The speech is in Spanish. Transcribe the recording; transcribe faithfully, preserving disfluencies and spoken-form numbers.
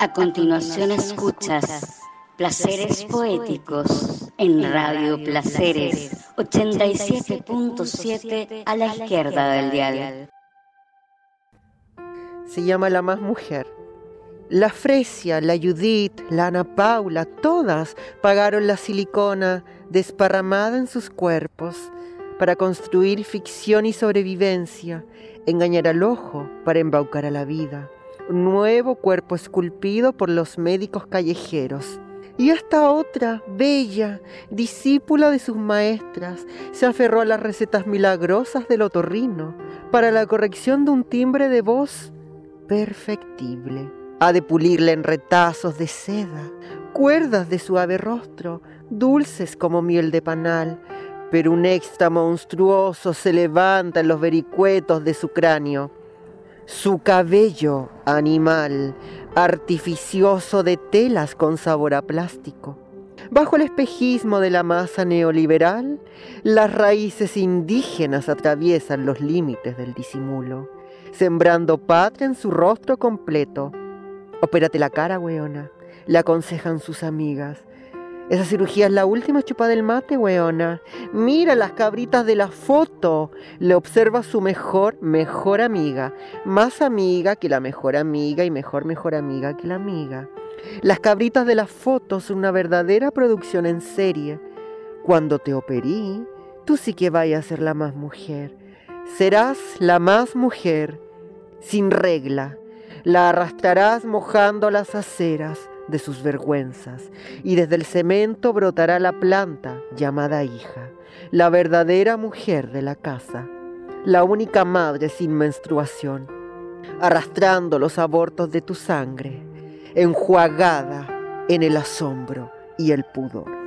A continuación escuchas Placeres Poéticos en Radio Placeres ochenta y siete punto siete a la izquierda del dial. Se llama La Más Mujer. La Fresia, la Judith, la Ana Paula, todas pagaron la silicona desparramada en sus cuerpos para construir ficción y sobrevivencia, engañar al ojo para embaucar a la vida. Un nuevo cuerpo esculpido por los médicos callejeros. Y esta otra, bella, discípula de sus maestras, se aferró a las recetas milagrosas del otorrino para la corrección de un timbre de voz perfectible. Ha de pulirla en retazos de seda, cuerdas de suave rostro, dulces como miel de panal, pero un extra monstruoso se levanta en los vericuetos de su cráneo. Su cabello animal, artificioso de telas con sabor a plástico. Bajo el espejismo de la masa neoliberal, las raíces indígenas atraviesan los límites del disimulo, sembrando patria en su rostro completo. Opérate la cara, weona, le aconsejan sus amigas. Esa cirugía es la última chupa del mate, weona. Mira las cabritas de la foto. Le observa su mejor, mejor amiga. Más amiga que la mejor amiga y mejor, mejor amiga que la amiga. Las cabritas de la foto son una verdadera producción en serie. Cuando te operí, tú sí que vayas a ser la más mujer. Serás la más mujer, sin regla. La arrastrarás mojando las aceras de sus vergüenzas, y desde el cemento brotará la planta llamada hija, la verdadera mujer de la casa, la única madre sin menstruación, arrastrando los abortos de tu sangre, enjuagada en el asombro y el pudor.